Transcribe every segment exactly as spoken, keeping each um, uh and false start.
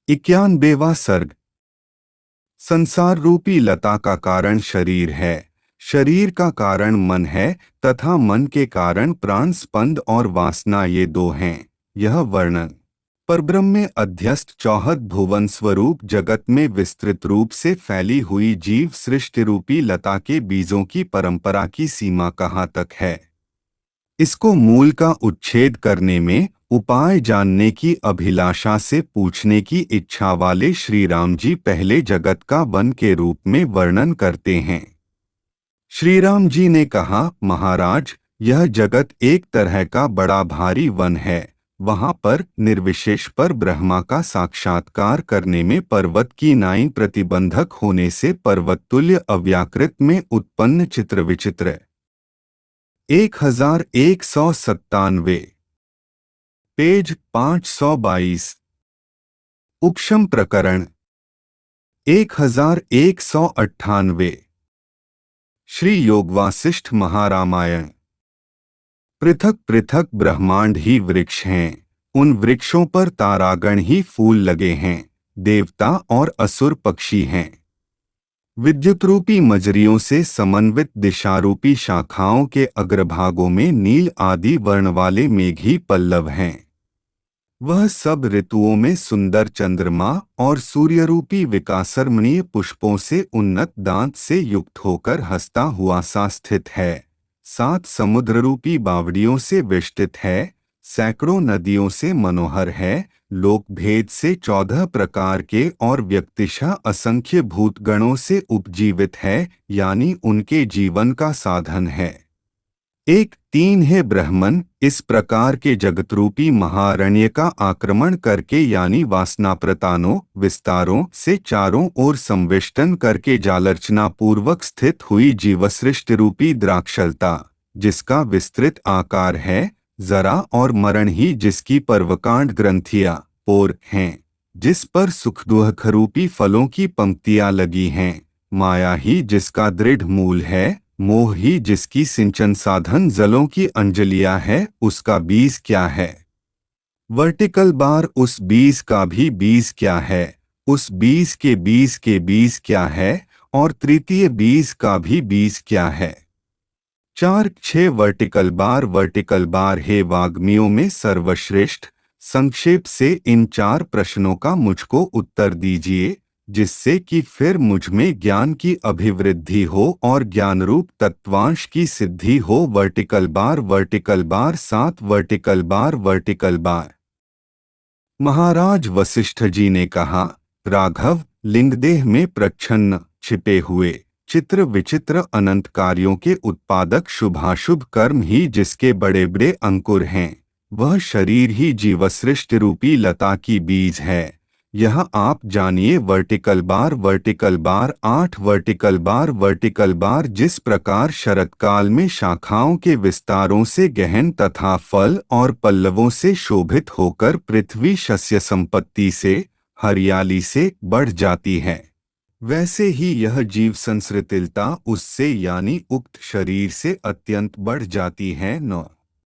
इक्यानवेवां सर्ग। संसार रूपी लता का कारण शरीर है, शरीर का कारण मन है तथा मन के कारण प्राण स्पंद और वासना, ये दो हैं। यह वर्णन परब्रह्म में अध्यस्त चौहद भुवन स्वरूप जगत में विस्तृत रूप से फैली हुई जीव सृष्टि रूपी लता के बीजों की परंपरा की सीमा कहाँ तक है, इसको मूल का उच्छेद करने में उपाय जानने की अभिलाषा से पूछने की इच्छा वाले श्री राम जी पहले जगत का वन के रूप में वर्णन करते हैं। श्री राम जी ने कहा, महाराज, यह जगत एक तरह का बड़ा भारी वन है। वहाँ पर निर्विशेष पर ब्रह्मा का साक्षात्कार करने में पर्वत की नाई प्रतिबंधक होने से पर्वतुल्य अव्याकृत में उत्पन्न चित्र विचित्र। एक हजार एक सौ सत्तानवे, पेज पाँच सौ बाईस। उपशम प्रकरण एक हजार एक सौ अट्ठानवे। श्री योगवासिष्ठ महारामायण। पृथक पृथक ब्रह्मांड ही वृक्ष हैं, उन वृक्षों पर तारागण ही फूल लगे हैं, देवता और असुर पक्षी हैं। विद्युत रूपी मजरियों से समन्वित दिशारूपी शाखाओं के अग्रभागों में नील आदि वर्ण वाले मेघी पल्लव हैं। वह सब ऋतुओं में सुंदर चंद्रमा और सूर्यरूपी विकासरमणीय पुष्पों से उन्नत दांत से युक्त होकर हंसता हुआ सा स्थित है। सात समुद्र रूपी बावड़ियों से वेष्टित है, सैकड़ों नदियों से मनोहर है, लोक भेद से चौदह प्रकार के और व्यक्तिशः असंख्य भूतगणों से उपजीवित है, यानी उनके जीवन का साधन है। एक तीन है ब्रह्मन, इस प्रकार के जगतरूपी महारण्य का आक्रमण करके यानी वासना प्रतानों विस्तारों से चारों ओर संवेष्टन करके जालर्चना पूर्वक स्थित हुई जीवसृष्टि रूपी द्राक्षलता, जिसका विस्तृत आकार है, जरा और मरण ही जिसकी पर्वकांड ग्रंथियां पोर हैं, जिस पर सुख दुख रूपी फलों की पंक्तियां लगी हैं, माया ही जिसका दृढ़ मूल है, मोह ही जिसकी सिंचन साधन जलों की अंजलियां है, उसका बीज क्या है? वर्टिकल बार उस बीज का भी बीज क्या है? उस बीज के बीज के बीज क्या है? और तृतीय बीज का भी बीज क्या है? चार छह वर्टिकल बार वर्टिकल बार हे वाग्मियों में सर्वश्रेष्ठ, संक्षेप से इन चार प्रश्नों का मुझको उत्तर दीजिए, जिससे कि फिर मुझ में ज्ञान की अभिवृद्धि हो और ज्ञानरूप तत्वांश की सिद्धि हो। वर्टिकल बार वर्टिकल बार सात vertical bar vertical bar. Maharaj Vashishtha ji ने कहा, राघव, लिंगदेह में प्रच्छन्न छिपे हुए चित्र विचित्र अनंत कार्यों के उत्पादक शुभाशुभ कर्म ही जिसके बड़े बड़े अंकुर हैं, वह शरीर ही जीवसृष्टि रूपी लता की बीज है। यह आप जानिए। वर्टिकल बार वर्टिकल बार आठ वर्टिकल बार वर्टिकल बार जिस प्रकार शरतकाल में शाखाओं के विस्तारों से गहन तथा फल और पल्लवों से शोभित होकर पृथ्वी शस्य संपत्ति से हरियाली से बढ़ जाती है, वैसे ही यह जीव संसृतिलता उससे यानी उक्त शरीर से अत्यंत बढ़ जाती है। न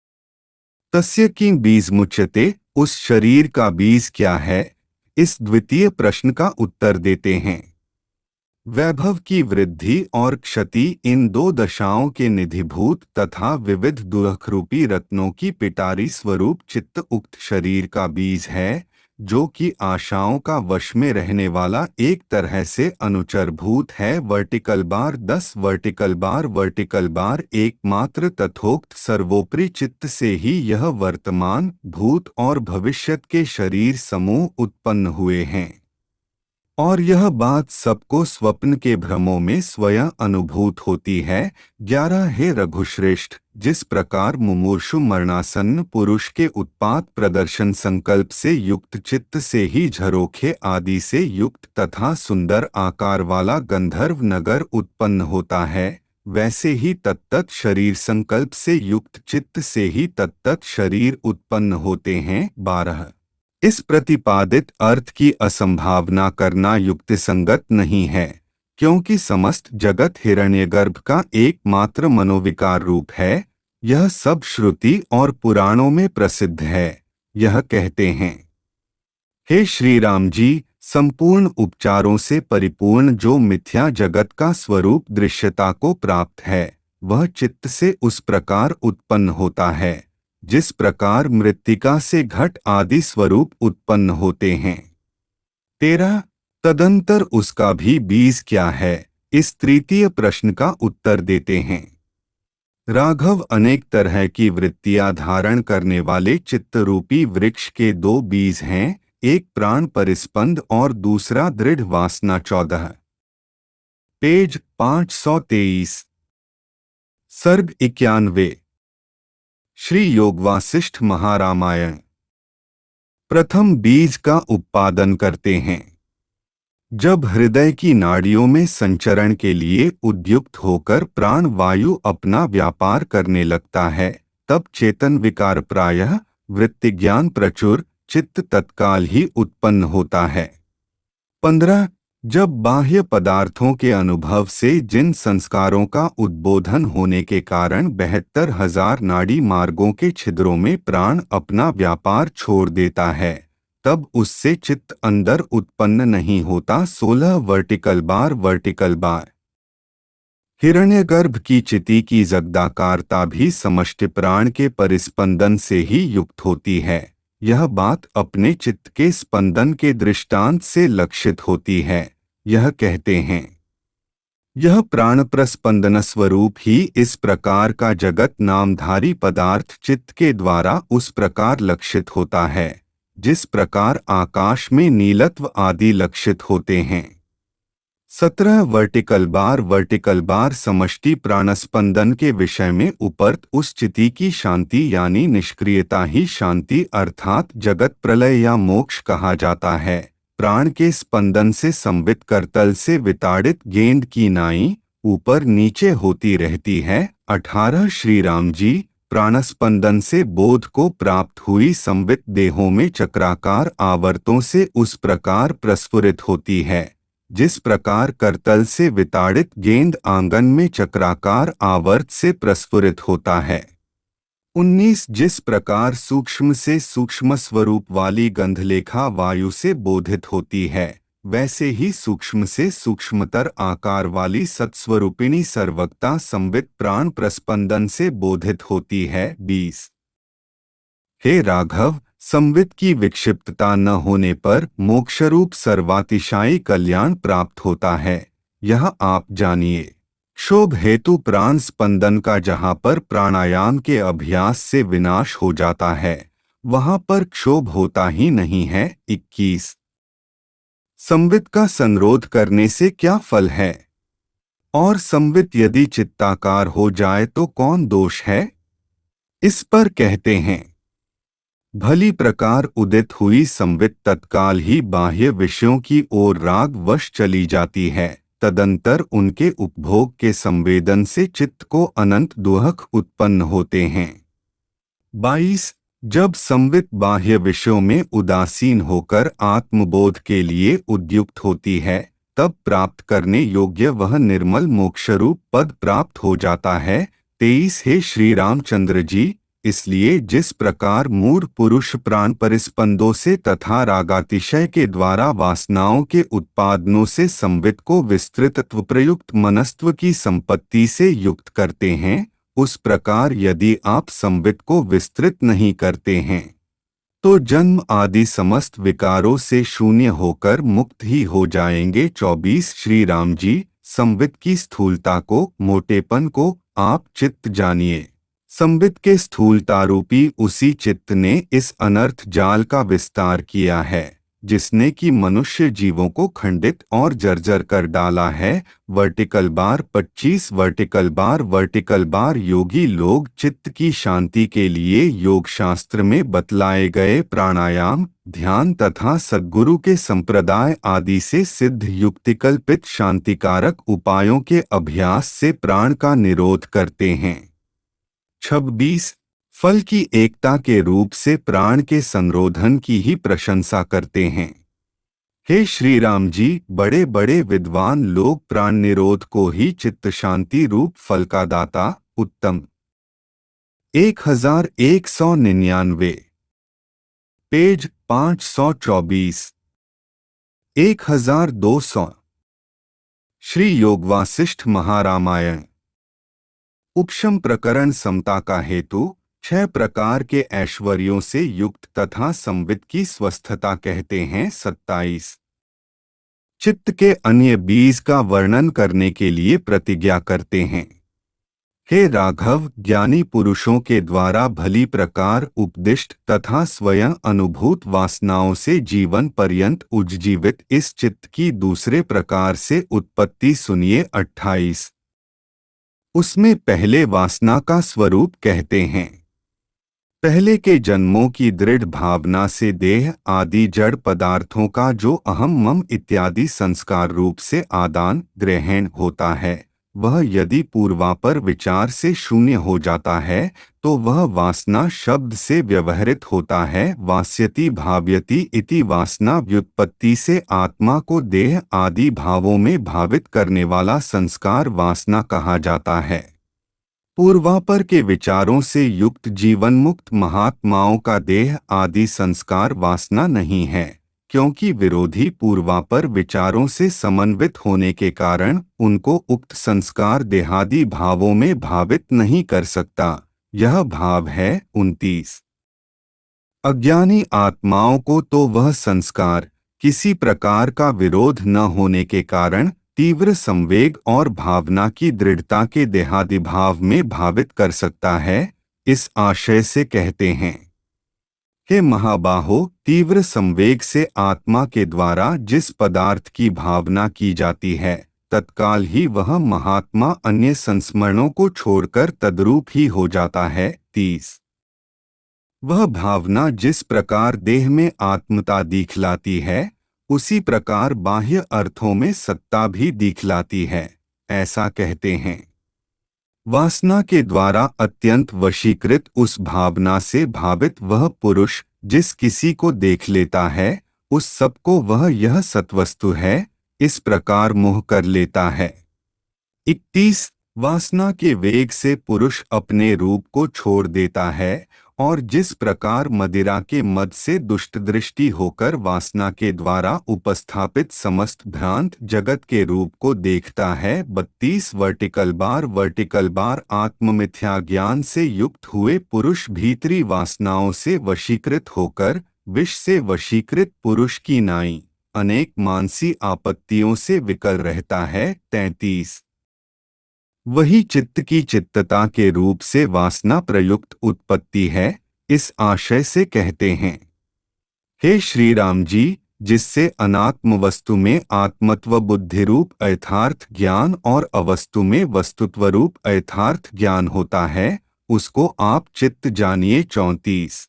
तस्य किं बीज मुच्यते, उस शरीर का बीज क्या है? इस द्वितीय प्रश्न का उत्तर देते हैं। वैभव की वृद्धि और क्षति इन दो दशाओं के निधिभूत तथा विविध दुःखरूपी रत्नों की पिटारी स्वरूप चित्त उक्त शरीर का बीज है, जो कि आशाओं का वश में रहने वाला एक तरह से अनुचरभूत है। वर्टिकल बार दस वर्टिकल बार वर्टिकल बार एकमात्र तथोक्त सर्वोपरि चित्त से ही यह वर्तमान भूत और भविष्यत के शरीर समूह उत्पन्न हुए हैं, और यह बात सबको स्वप्न के भ्रमों में स्वयं अनुभूत होती है। ग्यारह है रघुश्रेष्ठ, जिस प्रकार मुमूर्षु मरणासन्न पुरुष के उत्पात प्रदर्शन संकल्प से युक्त चित्त से ही झरोखे आदि से युक्त तथा सुंदर आकार वाला गंधर्व नगर उत्पन्न होता है, वैसे ही तत्तत् शरीर संकल्प से युक्त चित्त से ही तत्तत् शरीर उत्पन्न होते हैं। बारह इस प्रतिपादित अर्थ की असंभावना करना युक्ति संगत नहीं है, क्योंकि समस्त जगत हिरण्यगर्भ का एकमात्र मनोविकार रूप है। यह सब श्रुति और पुराणों में प्रसिद्ध है। यह कहते हैं, हे श्री राम जी, संपूर्ण उपचारों से परिपूर्ण जो मिथ्या जगत का स्वरूप दृश्यता को प्राप्त है, वह चित्त से उस प्रकार उत्पन्न होता है जिस प्रकार मृत्तिका से घट आदि स्वरूप उत्पन्न होते हैं। तेरह, तदंतर उसका भी बीज क्या है, इस तृतीय प्रश्न का उत्तर देते हैं। राघव, अनेक तरह की वृत्तियां धारण करने वाले चित्तरूपी वृक्ष के दो बीज हैं, एक प्राण परिस्पंद और दूसरा दृढ़ वासना। चौदह, पेज पाँच सौ तेईस। सर्ग इक्यानवे। श्री योग वासिष्ठ महारामायण। प्रथम बीज का उत्पादन करते हैं। जब हृदय की नाड़ियों में संचरण के लिए उद्युक्त होकर प्राण वायु अपना व्यापार करने लगता है, तब चेतन विकार प्रायः वृत्तिज्ञान प्रचुर चित्त तत्काल ही उत्पन्न होता है। पंद्रह, जब बाह्य पदार्थों के अनुभव से जिन संस्कारों का उद्बोधन होने के कारण बहत्तर हजार नाड़ी मार्गों के छिद्रों में प्राण अपना व्यापार छोड़ देता है, तब उससे चित्त अंदर उत्पन्न नहीं होता। सोलह, वर्टिकल बार वर्टिकल बार। हिरण्यगर्भ की चिति की जगदाकारता भी समष्टि प्राण के परिस्पंदन से ही युक्त होती है। यह बात अपने चित्त के स्पंदन के दृष्टांत से लक्षित होती है। यह कहते हैं, यह प्राण प्रस्पंदन स्वरूप ही इस प्रकार का जगत नामधारी पदार्थ चित्त के द्वारा उस प्रकार लक्षित होता है जिस प्रकार आकाश में नीलत्व आदि लक्षित होते हैं। सत्रह, वर्टिकल बार वर्टिकल बार समष्टि प्राणस्पंदन के विषय में उपरत उस चिति की शांति यानी निष्क्रियता ही शांति अर्थात जगत प्रलय या मोक्ष कहा जाता है। प्राण के स्पंदन से संवित करतल से विताड़ित गेंद की नाई ऊपर नीचे होती रहती है। अठारह, श्री राम जी, प्राणस्पंदन से बोध को प्राप्त हुई संवित देहों में चक्राकार आवर्तों से उस प्रकार प्रस्फुरित होती है जिस प्रकार करतल से विताड़ित गेंद आंगन में चक्राकार आवर्त से प्रस्फुरित होता है। उन्नीस, जिस प्रकार सूक्ष्म से सूक्ष्म स्वरूप वाली गंधलेखा वायु से बोधित होती है, वैसे ही सूक्ष्म से सूक्ष्मतर आकार वाली सत्स्वरूपिणी सर्वकता संवित प्राण प्रस्पंदन से बोधित होती है। बीस, हे राघव, संवित की विक्षिप्तता न होने पर मोक्षरूप सर्वातिशायी कल्याण प्राप्त होता है, यह आप जानिए। क्षोभ हेतु प्राण स्पंदन का जहाँ पर प्राणायाम के अभ्यास से विनाश हो जाता है, वहाँ पर क्षोभ होता ही नहीं है। इक्कीस, संवित का संरोध करने से क्या फल है, और संवित यदि चित्ताकार हो जाए तो कौन दोष है? इस पर कहते हैं, भली प्रकार उदित हुई संवित तत्काल ही बाह्य विषयों की ओर राग वश चली जाती है। तदंतर उनके उपभोग के संवेदन से चित्त को अनंत दुहक उत्पन्न होते हैं। बाईस, जब संवित बाह्य विषयों में उदासीन होकर आत्मबोध के लिए उद्युक्त होती है, तब प्राप्त करने योग्य वह निर्मल मोक्षरूप पद प्राप्त हो जाता है। तेईस, हे श्री रामचंद्र जी, इसलिए जिस प्रकार मूढ़ पुरुष प्राण परिस्पंदों से तथा रागातिशय के द्वारा वासनाओं के उत्पादनों से संवित को विस्तृतत्व प्रयुक्त मनस्त्व की संपत्ति से युक्त करते हैं, उस प्रकार यदि आप संवित को विस्तृत नहीं करते हैं तो जन्म आदि समस्त विकारों से शून्य होकर मुक्त ही हो जाएंगे। चौबीस, श्री राम जी, संवित की स्थूलता को, मोटेपन को आप चित्त जानिए। संवित के स्थूलतारूपी उसी चित्त ने इस अनर्थ जाल का विस्तार किया है जिसने कि मनुष्य जीवों को खंडित और जर्जर कर डाला है। वर्टिकल बार पच्चीस, वर्टिकल बार वर्टिकल बार योगी लोग चित्त की शांति के लिए योग शास्त्र में बतलाए गए प्राणायाम, ध्यान तथा सद्गुरु के संप्रदाय आदि से सिद्ध युक्तिकल्पित शांतिकारक उपायों के अभ्यास से प्राण का निरोध करते हैं। छब्बीस, फल की एकता के रूप से प्राण के संरोधन की ही प्रशंसा करते हैं। हे श्री राम जी, बड़े बड़े विद्वान लोग प्राण निरोध को ही चित्त शांति रूप फल का दाता उत्तम। एक हजार एक सौ निन्यानवे, पेज पाँच सौ चौबीस। एक हजार दो सौ श्री योग वासिष्ठ महारामायण। उपशम प्रकरण समता का हेतु छह प्रकार के ऐश्वर्यों से युक्त तथा संवित की स्वस्थता कहते हैं। सत्ताईस चित्त के अन्य बीज का वर्णन करने के लिए प्रतिज्ञा करते हैं। हे राघव, ज्ञानी पुरुषों के द्वारा भली प्रकार उपदिष्ट तथा स्वयं अनुभूत वासनाओं से जीवन पर्यंत उज्जीवित इस चित्त की दूसरे प्रकार से उत्पत्ति सुनिए। अट्ठाईस उसमें पहले वासना का स्वरूप कहते हैं। पहले के जन्मों की दृढ़ भावना से देह आदि जड़ पदार्थों का जो अहम मम इत्यादि संस्कार रूप से आदान ग्रहण होता है, वह यदि पूर्वापर विचार से शून्य हो जाता है तो वह वासना शब्द से व्यवहृत होता है। वास्यति भाव्यति इति वासना व्युत्पत्ति से आत्मा को देह आदि भावों में भावित करने वाला संस्कार वासना कहा जाता है। पूर्वापर के विचारों से युक्त जीवन मुक्त महात्माओं का देह आदि संस्कार वासना नहीं है, क्योंकि विरोधी पूर्वापर विचारों से समन्वित होने के कारण उनको उक्त संस्कार देहादि भावों में भावित नहीं कर सकता। यह भाव है। उनतीस अज्ञानी आत्माओं को तो वह संस्कार किसी प्रकार का विरोध न होने के कारण तीव्र संवेग और भावना की दृढ़ता के देहादि भाव में भावित कर सकता है। इस आशय से कहते हैं, हे महाबाहो, तीव्र संवेग से आत्मा के द्वारा जिस पदार्थ की भावना की जाती है, तत्काल ही वह महात्मा अन्य संस्मरणों को छोड़कर तद्रूप ही हो जाता है। तीस वह भावना जिस प्रकार देह में आत्मता दिखलाती है, उसी प्रकार बाह्य अर्थों में सत्ता भी दिखलाती है। ऐसा कहते हैं। वासना के द्वारा अत्यंत वशीकृत उस भावना से भावित वह पुरुष जिस किसी को देख लेता है, उस सबको वह यह सत्वस्तु है, इस प्रकार मोह कर लेता है। इकतीस वासना के वेग से पुरुष अपने रूप को छोड़ देता है और जिस प्रकार मदिरा के मद से दुष्ट दृष्टि होकर वासना के द्वारा उपस्थापित समस्त भ्रांत जगत के रूप को देखता है। बत्तीस वर्टिकल बार वर्टिकल बार आत्ममिथ्या ज्ञान से युक्त हुए पुरुष भीतरी वासनाओं से वशीकृत होकर विष से वशीकृत पुरुष की नाई अनेक मानसी आपत्तियों से विकल रहता है। तैंतीस वही चित्त की चित्तता के रूप से वासना प्रयुक्त उत्पत्ति है। इस आशय से कहते हैं, हे श्री राम जी, जिससे अनात्म वस्तु में आत्मत्व बुद्धि रूप यथार्थ ज्ञान और अवस्तु में वस्तुत्व रूप यथार्थ ज्ञान होता है, उसको आप चित्त जानिए। चौंतीस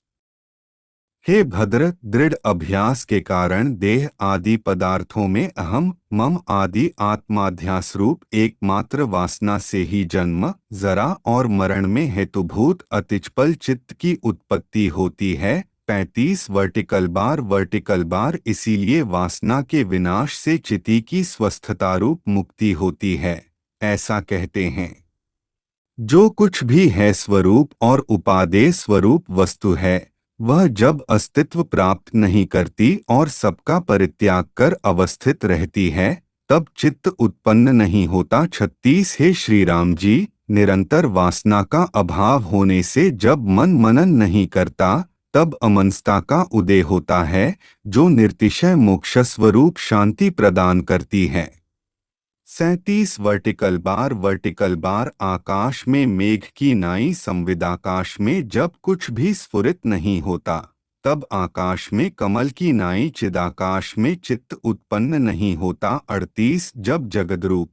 हे भद्र, दृढ़ अभ्यास के कारण देह आदि पदार्थों में अहम मम आदि आत्माध्यास रूप एकमात्र वासना से ही जन्म जरा और मरण में हेतुभूत अतिचपल चित्त की उत्पत्ति होती है। पैंतीस वर्टिकल बार वर्टिकल बार इसीलिए वासना के विनाश से चिति की स्वस्थता रूप मुक्ति होती है। ऐसा कहते हैं। जो कुछ भी है स्वरूप और उपादेय स्वरूप वस्तु है, वह जब अस्तित्व प्राप्त नहीं करती और सबका परित्याग कर अवस्थित रहती है, तब चित्त उत्पन्न नहीं होता। छत्तीस हे श्री राम जी, निरंतर वासना का अभाव होने से जब मन मनन नहीं करता, तब अमनस्ता का उदय होता है, जो निर्तिशय मोक्ष स्वरूप शांति प्रदान करती है। सैंतीस वर्टिकल बार वर्टिकल बार आकाश में मेघ की नाई संविदाकाश में जब कुछ भी स्फुरित नहीं होता, तब आकाश में कमल की नाई चिदाकाश में चित्त उत्पन्न नहीं होता। अड़तीस जब जगद्रूप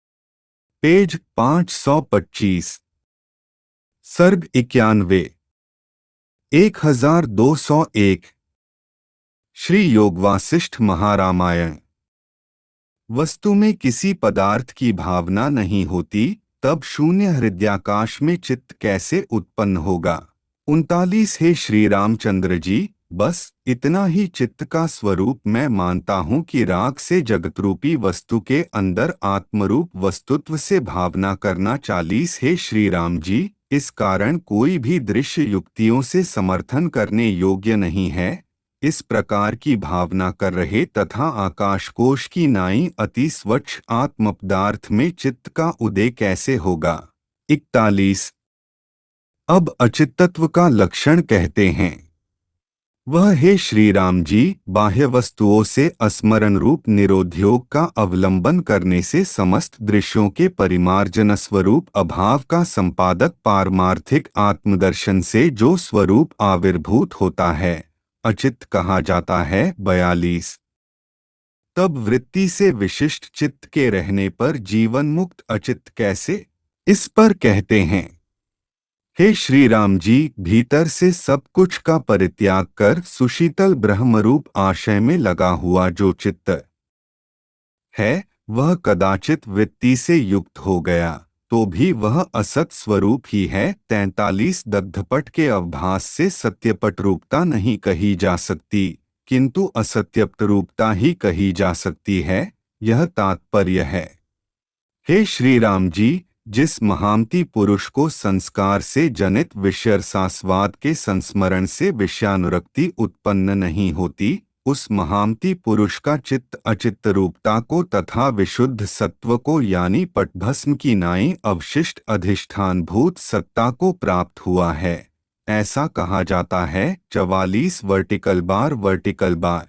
पेज पाँच सौ पच्चीस सर्ग इक्यानवे एक हजार दो सौ एक श्री योग वासिष्ठ महारामायण। वस्तु में किसी पदार्थ की भावना नहीं होती, तब शून्य हृदयाकाश में चित्त कैसे उत्पन्न होगा। उनतालीस हे श्री रामचंद्र जी, बस इतना ही चित्त का स्वरूप मैं मानता हूँ कि राग से जगतरूपी वस्तु के अंदर आत्मरूप वस्तुत्व से भावना करना। चालीस हे श्री राम जी, इस कारण कोई भी दृश्य युक्तियों से समर्थन करने योग्य नहीं है। इस प्रकार की भावना कर रहे तथा आकाशकोश की नाई अति स्वच्छ आत्मपदार्थ में चित्त का उदय कैसे होगा। इकतालीस। अब अचित्तत्व का लक्षण कहते हैं। वह हे श्री राम जी बाह्य वस्तुओं से अस्मरण रूप निरोध्योग का अवलंबन करने से समस्त दृश्यों के परिमार्जन स्वरूप अभाव का संपादक पारमार्थिक आत्मदर्शन से जो स्वरूप आविर्भूत होता है अचित्त कहा जाता है। बयालीस। तब वृत्ति से विशिष्ट चित्त के रहने पर जीवन मुक्त अचित्त कैसे, इस पर कहते हैं। हे श्री राम जी भीतर से सब कुछ का परित्याग कर सुशीतल ब्रह्मरूप आशय में लगा हुआ जो चित्त है वह कदाचित वृत्ति से युक्त हो गया तो भी वह असत स्वरूप ही है। तैंतालीस। दग्धपट के अवभास से सत्यपट रूपता नहीं कही जा सकती किंतु असत्यपट रूपता ही कही जा सकती है, यह तात्पर्य है। हे श्री राम जी जिस महामती पुरुष को संस्कार से जनित विषयरसास्वाद के संस्मरण से विषयानुरक्ति उत्पन्न नहीं होती उस महामती पुरुष का चित्त अचित्त रूपता को तथा विशुद्ध सत्व को यानी पटभस्म की नाई अवशिष्ट अधिष्ठान भूत सत्ता को प्राप्त हुआ है, ऐसा कहा जाता है। चवालीस। Vertical bar vertical bar.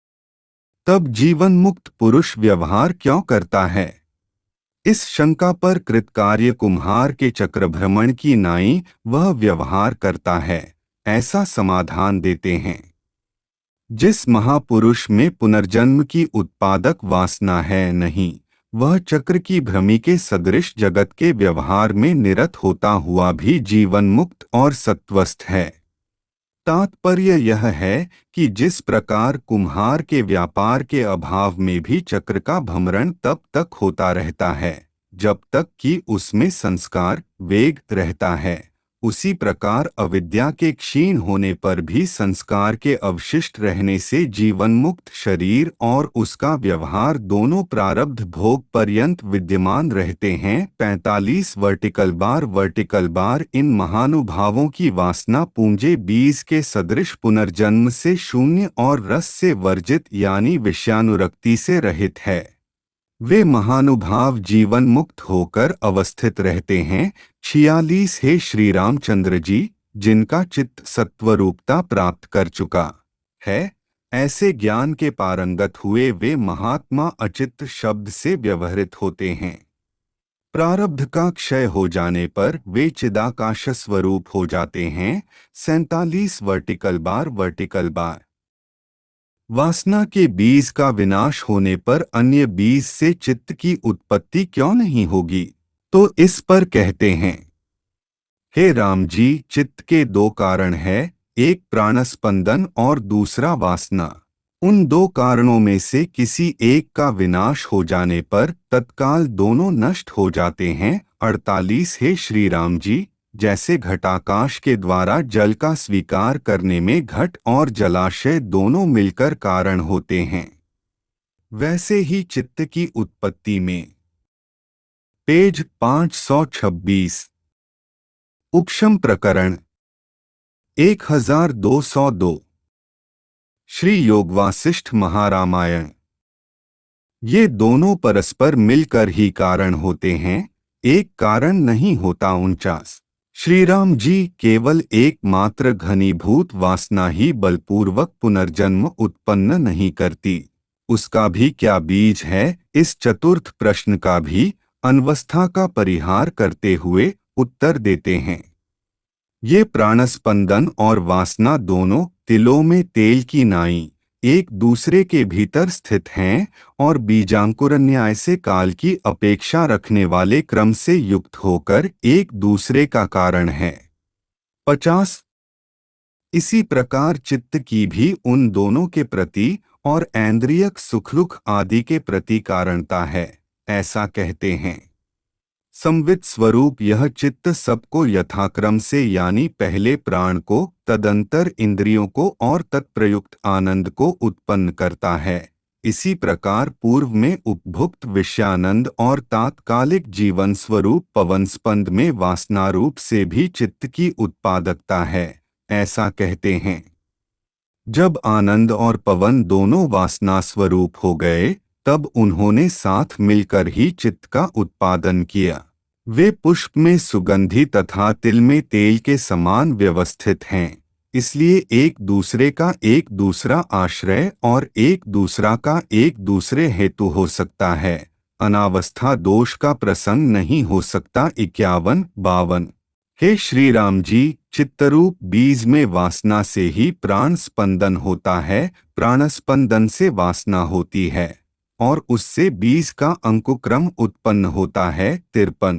तब जीवन मुक्त पुरुष व्यवहार क्यों करता है, इस शंका पर कृतकार्य कुम्हार के चक्रभ्रमण की नाई वह व्यवहार करता है, ऐसा समाधान देते हैं। जिस महापुरुष में पुनर्जन्म की उत्पादक वासना है नहीं वह चक्र की भ्रमी के सदृश जगत के व्यवहार में निरत होता हुआ भी जीवन मुक्त और सत्वस्थ है। तात्पर्य यह है कि जिस प्रकार कुम्हार के व्यापार के अभाव में भी चक्र का भ्रमण तब तक होता रहता है जब तक कि उसमें संस्कार वेग रहता है, उसी प्रकार अविद्या के क्षीण होने पर भी संस्कार के अवशिष्ट रहने से जीवन मुक्त शरीर और उसका व्यवहार दोनों प्रारब्ध भोग पर्यंत विद्यमान रहते हैं। पैंतालीस। वर्टिकल बार वर्टिकल बार। इन महानुभावों की वासना पूंजे बीज के सदृश पुनर्जन्म से शून्य और रस से वर्जित यानी विषयानुरक्ति से रहित है। वे महानुभाव जीवन मुक्त होकर अवस्थित रहते हैं। छियालीस। हे श्री रामचंद्र जी जिनका चित्त सत्वरूपता प्राप्त कर चुका है ऐसे ज्ञान के पारंगत हुए वे महात्मा अचित्त शब्द से व्यवहृत होते हैं। प्रारब्ध का क्षय हो जाने पर वे चिदाकाश स्वरूप हो जाते हैं। सैंतालीस। Vertical bar vertical bar. वासना के बीज का विनाश होने पर अन्य बीज से चित्त की उत्पत्ति क्यों नहीं होगी, तो इस पर कहते हैं। हे राम जी चित्त के दो कारण है, एक प्राणस्पंदन और दूसरा वासना। उन दो कारणों में से किसी एक का विनाश हो जाने पर तत्काल दोनों नष्ट हो जाते हैं। अड़तालीस। हे श्री राम जी जैसे घटाकाश के द्वारा जल का स्वीकार करने में घट और जलाशय दोनों मिलकर कारण होते हैं वैसे ही चित्त की उत्पत्ति में। पेज पाँच सौ छब्बीस। उपशम प्रकरण एक हजार दो सौ दो। श्री योगवासिष्ठ महारामायण। ये दोनों परस्पर मिलकर ही कारण होते हैं, एक कारण नहीं होता। उनचास। श्री राम जी केवल एकमात्र घनीभूत वासना ही बलपूर्वक पुनर्जन्म उत्पन्न नहीं करती, उसका भी क्या बीज है, इस चतुर्थ प्रश्न का भी अनवस्था का परिहार करते हुए उत्तर देते हैं। ये प्राणस्पंदन और वासना दोनों तिलों में तेल की नाई एक दूसरे के भीतर स्थित हैं और बीजांकुर न्याय से काल की अपेक्षा रखने वाले क्रम से युक्त होकर एक दूसरे का कारण है। पचास। इसी प्रकार चित्त की भी उन दोनों के प्रति और ऐन्द्रियक सुखलुख आदि के प्रति कारणता है, ऐसा कहते हैं। संवित स्वरूप यह चित्त सबको यथाक्रम से यानी पहले प्राण को, तदंतर इंद्रियों को और तत्प्रयुक्त आनंद को उत्पन्न करता है। इसी प्रकार पूर्व में उपभुक्त विषयानंद और तात्कालिक जीवन स्वरूप पवनस्पंद में वासनारूप से भी चित्त की उत्पादकता है, ऐसा कहते हैं। जब आनंद और पवन दोनों वासना स्वरूप हो गए, तब उन्होंने साथ मिलकर ही चित्त का उत्पादन किया। वे पुष्प में सुगंधि तथा तिल में तेल के समान व्यवस्थित हैं, इसलिए एक दूसरे का एक दूसरा आश्रय और एक दूसरा का एक दूसरे हेतु हो सकता है। अनावस्था दोष का प्रसंग नहीं हो सकता। इक्यावन बावन। हे श्री राम जी, चित्तरूप बीज में वासना से ही प्राण स्पंदन होता है, प्राणस्पंदन से वासना होती है और उससे बीज का अंकुक्रम उत्पन्न होता है। तिरपन।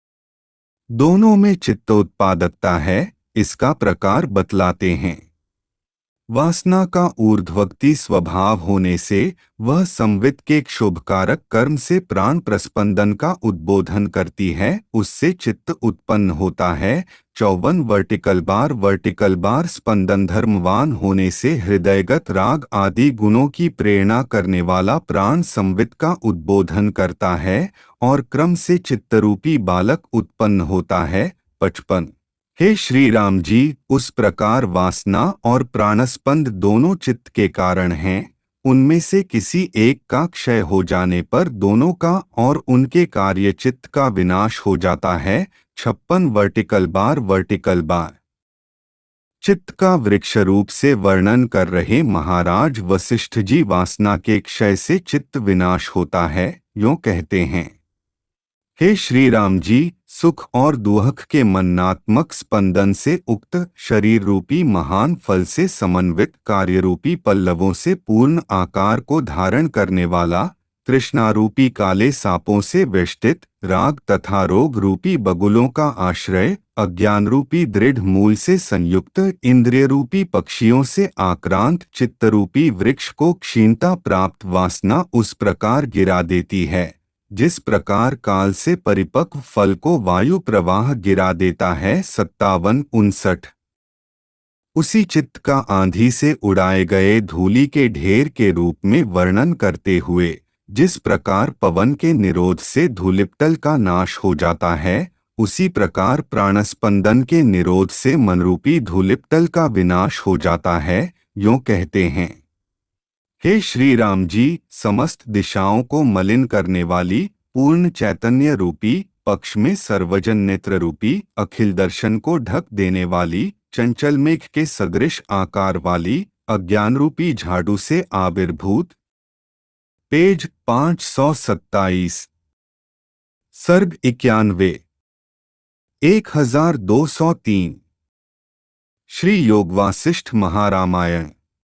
दोनों में चित्तोत्पादकता है, इसका प्रकार बतलाते हैं। वासना का ऊर्ध्वगति स्वभाव होने से वह संवित के क्षोभकारक कर्म से प्राण प्रस्पंदन का उद्बोधन करती है, उससे चित्त उत्पन्न होता है। चौवन। वर्टिकल बार वर्टिकल बार स्पंदन धर्मवान होने से हृदयगत राग आदि गुणों की प्रेरणा करने वाला प्राण संवित का उद्बोधन करता है और क्रम से चित्तरूपी बालक उत्पन्न होता है। पचपन। हे श्री राम जी, उस प्रकार वासना और प्राणस्पंद दोनों चित्त के कारण हैं। उनमें से किसी एक का क्षय हो जाने पर दोनों का और उनके कार्य चित्त का विनाश हो जाता है। छप्पन। वर्टिकल बार वर्टिकल बार चित्त का वृक्ष रूप से वर्णन कर रहे महाराज वशिष्ठ जी, वासना के क्षय से चित्त विनाश होता है, यूं कहते हैं। हे श्री राम जी, सुख और दुख के मन्नात्मक स्पंदन से उक्त शरीर रूपी महान फल से समन्वित कार्य रूपी पल्लवों से पूर्ण आकार को धारण करने वाला, तृष्णारूपी काले सांपों से वेष्टित, राग तथा रोग रूपी बगुलों का आश्रय, अज्ञान रूपी दृढ़ मूल से संयुक्त, इंद्रिय रूपी पक्षियों से आक्रांत चित्तरूपी वृक्ष को क्षीणता प्राप्त वासना उस प्रकार गिरा देती है जिस प्रकार काल से परिपक्व फल को वायु प्रवाह गिरा देता है। सत्तावन। उनसठ। उसी चित्त का आंधी से उड़ाए गए धूलि के ढेर के रूप में वर्णन करते हुए जिस प्रकार पवन के निरोध से धूलिपटल का नाश हो जाता है, उसी प्रकार प्राणस्पंदन के निरोध से मनरूपी धूलिपटल का विनाश हो जाता है, यूं कहते हैं। हे श्री राम जी, समस्त दिशाओं को मलिन करने वाली पूर्ण चैतन्य रूपी पक्ष में सर्वजन नेत्र रूपी अखिल दर्शन को ढक देने वाली चंचल मेघ के सदृश आकार वाली अज्ञान रूपी झाड़ू से आविर्भूत। पेज पाँच सौ सत्ताईस। सर्ग इक्यानवे। एक हजार दो सौ तीन। श्री योग वासिष्ठ महारामायण।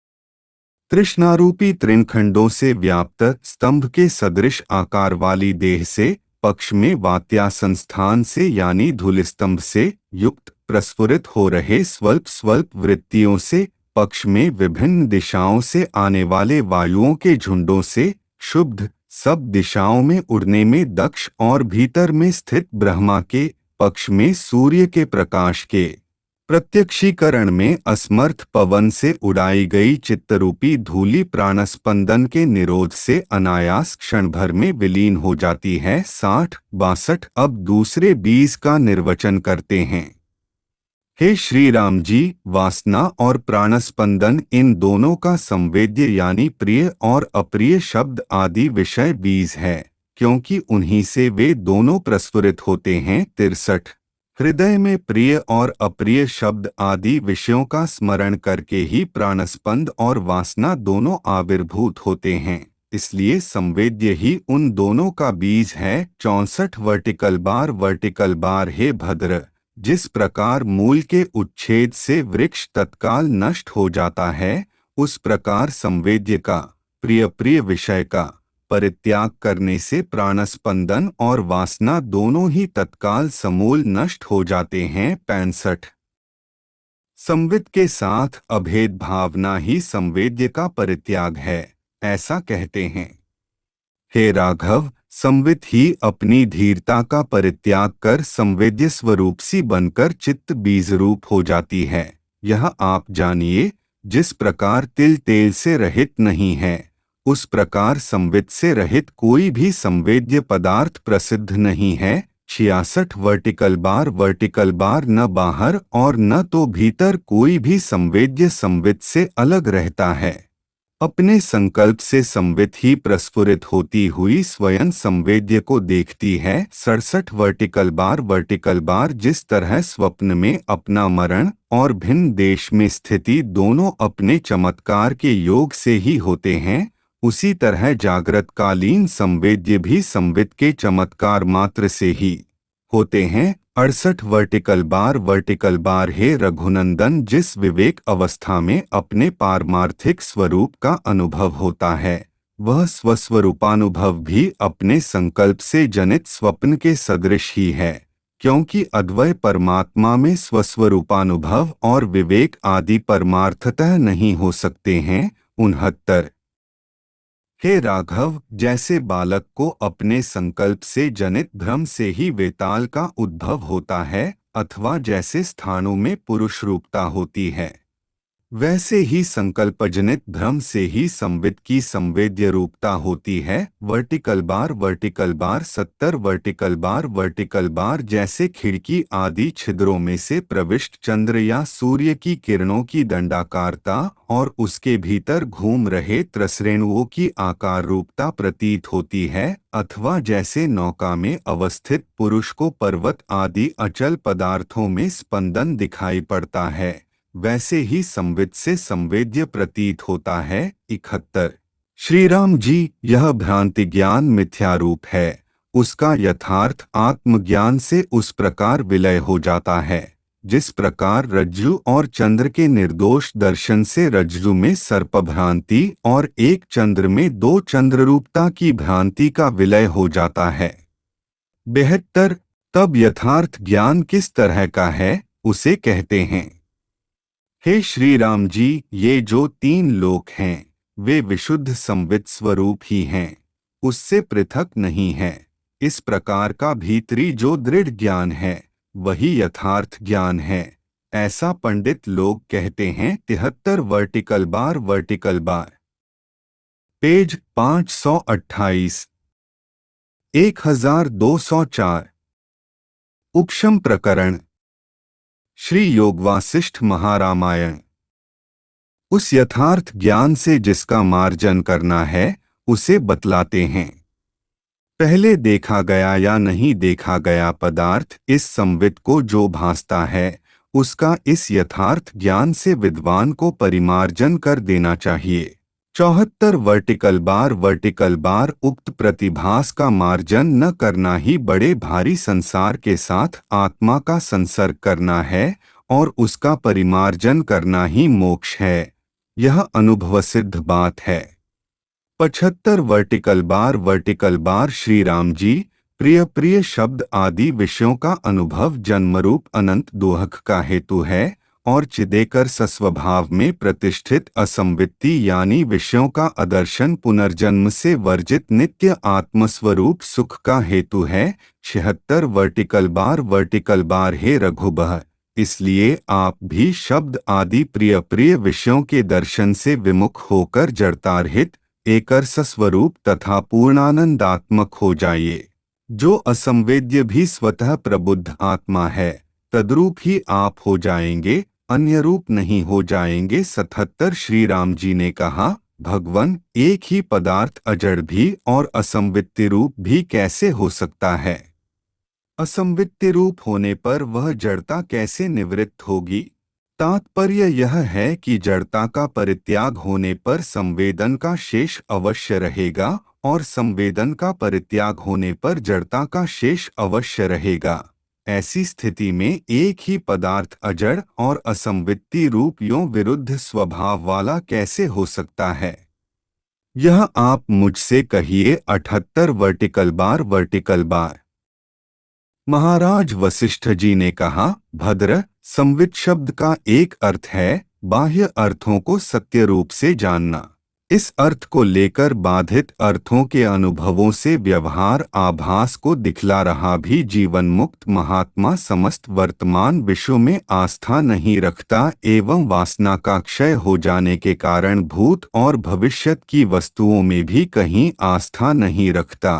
तृष्णारूपी त्रिनखंडों से व्याप्त स्तंभ के सदृश आकार वाली देह से पक्ष में वात्या संस्थान से यानी धूलिस्तंभ से युक्त प्रस्फुरित हो रहे स्वल्प स्वल्प वृत्तियों से पक्ष में विभिन्न दिशाओं से आने वाले वायुओं के झुंडों से शुद्ध सब दिशाओं में उड़ने में दक्ष और भीतर में स्थित ब्रह्मा के पक्ष में सूर्य के प्रकाश के प्रत्यक्षीकरण में असमर्थ पवन से उड़ाई गई चित्तरूपी धूलि प्राणस्पंदन के निरोध से अनायास क्षण भर में विलीन हो जाती है। साठ। बासठ। अब दूसरे बीज का निर्वचन करते हैं। हे श्री राम जी, वासना और प्राणस्पंदन इन दोनों का संवेद्य यानी प्रिय और अप्रिय शब्द आदि विषय बीज है, क्योंकि उन्हीं से वे दोनों प्रस्फुरित होते हैं। तिरसठ। हृदय में प्रिय और अप्रिय शब्द आदि विषयों का स्मरण करके ही प्राणस्पंद और वासना दोनों आविर्भूत होते हैं, इसलिए संवेद्य ही उन दोनों का बीज है। चौसठ। वर्टिकल बार वर्टिकल बार हे भद्र, जिस प्रकार मूल के उच्छेद से वृक्ष तत्काल नष्ट हो जाता है, उस प्रकार संवेद्य का प्रिय प्रिय विषय का परित्याग करने से प्राणस्पंदन और वासना दोनों ही तत्काल समूल नष्ट हो जाते हैं। पैंसठ। संवित के साथ अभेद भावना ही संवेद्य का परित्याग है, ऐसा कहते हैं। हे राघव, संवित ही अपनी धीरता का परित्याग कर संवेद्य स्वरूप सी बनकर चित्त बीज रूप हो जाती है। यह आप जानिए, जिस प्रकार तिल तेल से रहित नहीं है, उस प्रकार संवित से रहित कोई भी संवेद्य पदार्थ प्रसिद्ध नहीं है। छियासठ वर्टिकल बार वर्टिकल बार न बाहर और न तो भीतर कोई भी संवेद्य संवित से अलग रहता है। अपने संकल्प से संवित ही प्रस्फुरित होती हुई स्वयं संवेद्य को देखती है। सड़सठ वर्टिकल बार वर्टिकल बार जिस तरह स्वप्न में अपना मरण और भिन्न देश में स्थिति दोनों अपने चमत्कार के योग से ही होते हैं, उसी तरह जागृत कालीन संवेद्य भी संवित के चमत्कार मात्र से ही होते हैं। अड़सठ वर्टिकल बार वर्टिकल बार हे रघुनंदन, जिस विवेक अवस्था में अपने पारमार्थिक स्वरूप का अनुभव होता है, वह स्वस्वरूपानुभव भी अपने संकल्प से जनित स्वप्न के सदृश ही है, क्योंकि अद्वय परमात्मा में स्वस्वरूपानुभव और विवेक आदि परमार्थतः नहीं हो सकते हैं। उनहत्तर हे राघव, जैसे बालक को अपने संकल्प से जनित भ्रम से ही वेताल का उद्भव होता है, अथवा जैसे स्थानों में पुरुष रूपता होती है, वैसे ही संकल्पजनित भ्रम से ही संवित की संवेद्य रूपता होती है। वर्टिकल बार वर्टिकल बार सत्तर वर्टिकल बार वर्टिकल बार जैसे खिड़की आदि छिद्रों में से प्रविष्ट चंद्र या सूर्य की किरणों की दंडाकारता और उसके भीतर घूम रहे त्रसरेणुओं की आकार रूपता प्रतीत होती है, अथवा जैसे नौका में अवस्थित पुरुष को पर्वत आदि अचल पदार्थों में स्पंदन दिखाई पड़ता है, वैसे ही संवित से संवेद्य प्रतीत होता है। इकहत्तर श्री राम जी, यह भ्रांति ज्ञान मिथ्या रूप है, उसका यथार्थ आत्मज्ञान से उस प्रकार विलय हो जाता है जिस प्रकार रज्जु और चंद्र के निर्दोष दर्शन से रज्जु में सर्प भ्रांति और एक चंद्र में दो चंद्र रूपता की भ्रांति का विलय हो जाता है। बेहतर तब यथार्थ ज्ञान किस तरह का है, उसे कहते हैं। हे श्री राम जी, ये जो तीन लोक हैं वे विशुद्ध संवित स्वरूप ही हैं, उससे पृथक नहीं है। इस प्रकार का भीतरी जो दृढ़ ज्ञान है वही यथार्थ ज्ञान है, ऐसा पंडित लोग कहते हैं। तिहत्तर vertical bar vertical bar page पाँच सौ अट्ठाईस एक हजार दो सौ चार उपशम प्रकरण श्री योग वासिष्ठ महारामायण। उस यथार्थ ज्ञान से जिसका मार्जन करना है उसे बतलाते हैं। पहले देखा गया या नहीं देखा गया पदार्थ इस संवित को जो भासता है, उसका इस यथार्थ ज्ञान से विद्वान को परिमार्जन कर देना चाहिए। चौहत्तर वर्टिकल बार वर्टिकल बार उक्त प्रतिभास का मार्जन न करना ही बड़े भारी संसार के साथ आत्मा का संसर्ग करना है और उसका परिमार्जन करना ही मोक्ष है, यह अनुभवसिद्ध बात है। पचहत्तर vertical bar vertical bar Shri Ram ji, प्रिय प्रिय शब्द आदि विषयों का अनुभव जन्मरूप अनंत दोहक का हेतु है और चिदेकर सस्वभाव में प्रतिष्ठित असंवित्ति यानी विषयों का अदर्शन पुनर्जन्म से वर्जित नित्य आत्मस्वरूप सुख का हेतु है। छिहत्तर वर्टिकल बार वर्टिकल बार हे रघुबर, इसलिए आप भी शब्द आदि प्रिय प्रिय विषयों के दर्शन से विमुख होकर जड़तारहित एकर सस्वरूप तथा पूर्णानंदात्मक हो जाइए। जो असंवेद्य भी स्वतः प्रबुद्ध आत्मा है, तद्रूप ही आप हो जाएंगे, अन्य रूप नहीं हो जाएंगे। सतहत्तर श्री राम जी ने कहा, भगवन, एक ही पदार्थ अजड़ भी और असंवित्ति रूप भी कैसे हो सकता है? असंवित्ति रूप होने पर वह जड़ता कैसे निवृत्त होगी? तात्पर्य यह है कि जड़ता का परित्याग होने पर संवेदन का शेष अवश्य रहेगा और संवेदन का परित्याग होने पर जड़ता का शेष अवश्य रहेगा। ऐसी स्थिति में एक ही पदार्थ अजड़ और असंवित्ति रूप यों विरुद्ध स्वभाव वाला कैसे हो सकता है? यह आप मुझसे कहिए। अठहत्तर vertical bar vertical bar Maharaj Vashishtha ji ने कहा, भद्र, संवित शब्द का एक अर्थ है बाह्य अर्थों को सत्य रूप से जानना। इस अर्थ को लेकर बाधित अर्थों के अनुभवों से व्यवहार आभास को दिखला रहा भी जीवन मुक्त महात्मा समस्त वर्तमान विश्व में आस्था नहीं रखता एवं वासना का क्षय हो जाने के कारण भूत और भविष्यत की वस्तुओं में भी कहीं आस्था नहीं रखता।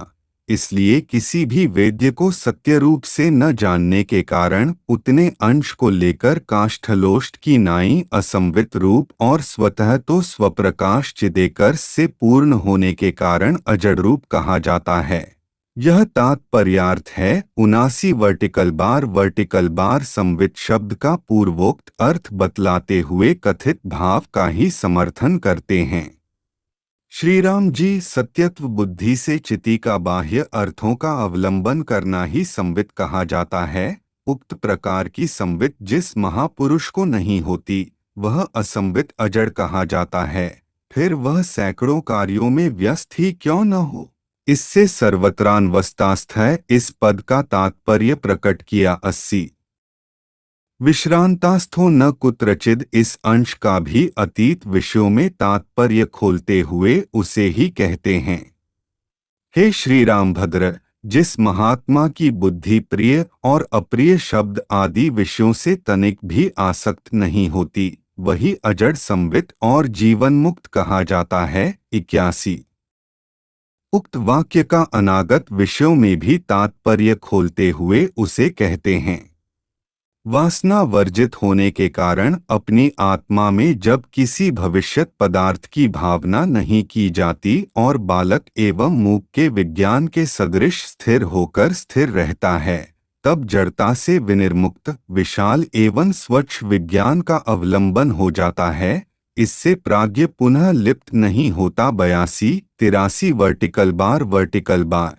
इसलिए किसी भी वेद्य को सत्य रूप से न जानने के कारण उतने अंश को लेकर काष्ठलोष्ट की नाई असंवित रूप और स्वतः तो स्वप्रकाश चिदेकर से पूर्ण होने के कारण अजड़ रूप कहा जाता है। यह तात्पर्यार्थ है। उनासी वर्टिकल बार वर्टिकल बार संवित शब्द का पूर्वोक्त अर्थ बतलाते हुए कथित भाव का ही समर्थन करते हैं। श्री राम जी सत्यत्व बुद्धि से चिति का बाह्य अर्थों का अवलंबन करना ही संवित कहा जाता है। उक्त प्रकार की संवित जिस महापुरुष को नहीं होती वह असंवित अजड़ कहा जाता है, फिर वह सैकड़ों कार्यों में व्यस्त ही क्यों न हो। इससे सर्वत्रान्वस्तास्थ है इस पद का तात्पर्य प्रकट किया। अस्सी विश्रांतास्थो न कुत्रचिद इस अंश का भी अतीत विषयों में तात्पर्य खोलते हुए उसे ही कहते हैं। हे श्री रामभद्र, जिस महात्मा की बुद्धि प्रिय और अप्रिय शब्द आदि विषयों से तनिक भी आसक्त नहीं होती वही अजड़ संवित और जीवन मुक्त कहा जाता है। इक्यासी उक्त वाक्य का अनागत विषयों में भी तात्पर्य खोलते हुए उसे कहते हैं। वासना वर्जित होने के कारण अपनी आत्मा में जब किसी भविष्यत पदार्थ की भावना नहीं की जाती और बालक एवं मूक के विज्ञान के सदृश स्थिर होकर स्थिर रहता है, तब जड़ता से विनिर्मुक्त विशाल एवं स्वच्छ विज्ञान का अवलंबन हो जाता है। इससे प्राज्ञ पुनः लिप्त नहीं होता। बयासी तिरासी vertical bar vertical bar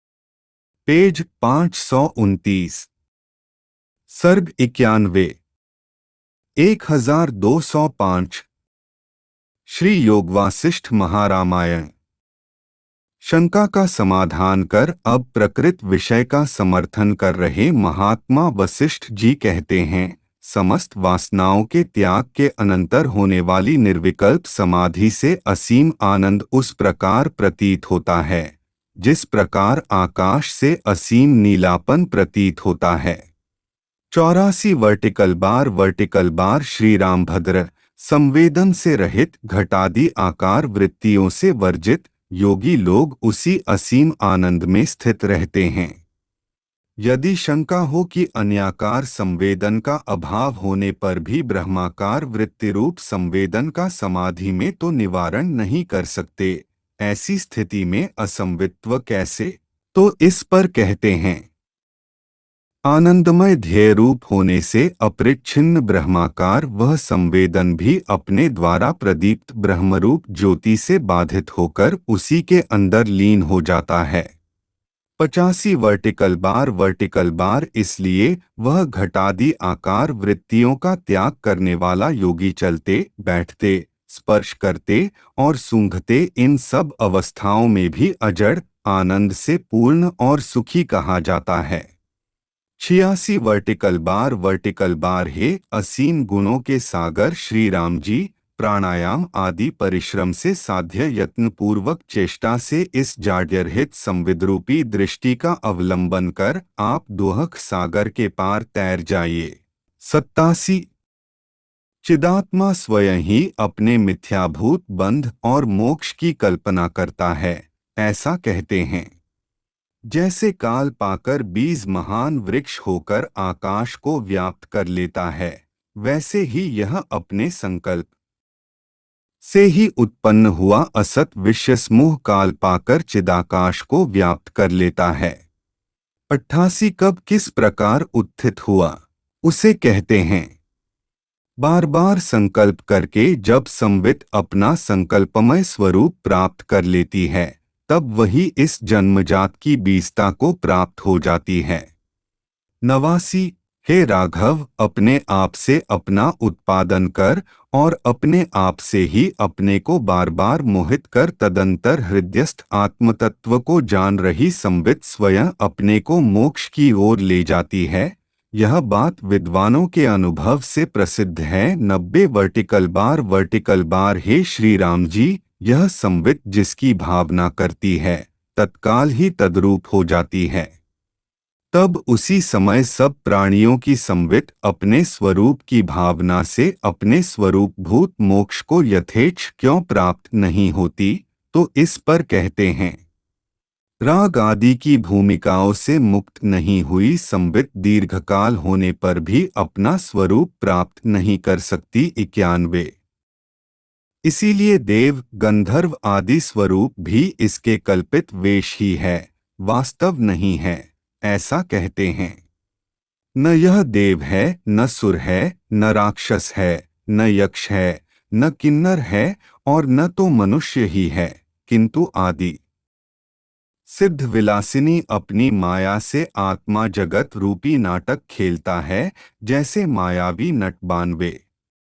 page पाँच सौ उनतीस सर्ग इक्यानवे एक हजार दो सौ पाँच श्री योग वासिष्ठ महारामायण। शंका का समाधान कर अब प्रकृत विषय का समर्थन कर रहे महात्मा वशिष्ठ जी कहते हैं, समस्त वासनाओं के त्याग के अनंतर होने वाली निर्विकल्प समाधि से असीम आनंद उस प्रकार प्रतीत होता है जिस प्रकार आकाश से असीम नीलापन प्रतीत होता है। चौरासी vertical bar vertical bar Shri Rambhadra, संवेदन से रहित घटादि आकार वृत्तियों से वर्जित योगी लोग उसी असीम आनंद में स्थित रहते हैं। यदि शंका हो कि अन्याकार संवेदन का अभाव होने पर भी ब्रह्माकार वृत्ति रूप संवेदन का समाधि में तो निवारण नहीं कर सकते, ऐसी स्थिति में असंवित्व कैसे? तो इस पर कहते हैं, आनंदमय ध्येय रूप होने से अपरिच्छिन्न ब्रह्माकार वह संवेदन भी अपने द्वारा प्रदीप्त ब्रह्मरूप ज्योति से बाधित होकर उसी के अंदर लीन हो जाता है। पचासी वर्टिकल बार वर्टिकल बार इसलिए वह घटादि आकार वृत्तियों का त्याग करने वाला योगी चलते बैठते स्पर्श करते और सूंघते इन सब अवस्थाओं में भी अजड़ आनंद से पूर्ण और सुखी कहा जाता है। छियासी वर्टिकल बार वर्टिकल बार हे असीम गुणों के सागर श्री राम जी, प्राणायाम आदि परिश्रम से साध्य यत्न पूर्वक चेष्टा से इस जाड्यरहित संविद्रूपी दृष्टि का अवलंबन कर आप दोहक सागर के पार तैर जाइए। सत्तासी चिदात्मा स्वयं ही अपने मिथ्याभूत बंध और मोक्ष की कल्पना करता है, ऐसा कहते हैं। जैसे काल पाकर बीज महान वृक्ष होकर आकाश को व्याप्त कर लेता है, वैसे ही यह अपने संकल्प से ही उत्पन्न हुआ असत विश्व समूह काल पाकर चिदाकाश को व्याप्त कर लेता है। अट्ठासी कब किस प्रकार उत्थित हुआ उसे कहते हैं। बार बार संकल्प करके जब संवित अपना संकल्पमय स्वरूप प्राप्त कर लेती है, तब वही इस जन्मजात की बीजता को प्राप्त हो जाती है। नवासी हे राघव, अपने आप से अपना उत्पादन कर और अपने आप से ही अपने को बार बार मोहित कर तदंतर हृदयस्थ आत्मतत्व को जान रही संवित स्वयं अपने को मोक्ष की ओर ले जाती है। यह बात विद्वानों के अनुभव से प्रसिद्ध है। नब्बे वर्टिकल बार वर्टिकल बार हे श्री राम जी, यह संवित जिसकी भावना करती है तत्काल ही तद्रूप हो जाती है। तब उसी समय सब प्राणियों की संवित अपने स्वरूप की भावना से अपने स्वरूप भूत मोक्ष को यथेच्छ क्यों प्राप्त नहीं होती? तो इस पर कहते हैं, राग आदि की भूमिकाओं से मुक्त नहीं हुई संबित दीर्घकाल होने पर भी अपना स्वरूप प्राप्त नहीं कर सकती। इक्यानवे। इसीलिए देव गंधर्व आदि स्वरूप भी इसके कल्पित वेश ही है, वास्तव नहीं है, ऐसा कहते हैं। न यह देव है, न सुर है, न राक्षस है, न यक्ष है, न किन्नर है, और न तो मनुष्य ही है, किंतु आदि सिद्ध विलासिनी अपनी माया से आत्मा जगत रूपी नाटक खेलता है, जैसे मायावी नटबानवे।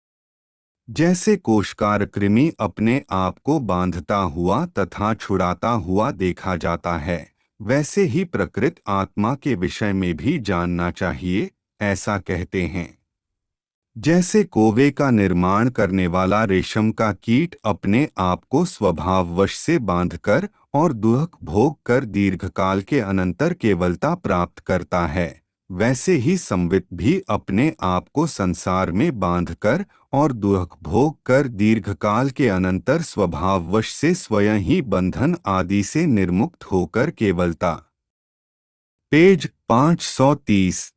जैसे कोशकार कृमि अपने आप को बांधता हुआ तथा छुड़ाता हुआ देखा जाता है, वैसे ही प्रकृत आत्मा के विषय में भी जानना चाहिए, ऐसा कहते हैं। जैसे कोवे का निर्माण करने वाला रेशम का कीट अपने आप को स्वभाववश से बांधकर और दुख भोग कर दीर्घकाल के अनंतर केवलता प्राप्त करता है, वैसे ही संवित भी अपने आप को संसार में बांधकर और दुख भोग कर दीर्घकाल के अनंतर स्वभाववश से स्वयं ही बंधन आदि से निर्मुक्त होकर केवलता। पेज पाँच सौ तीस।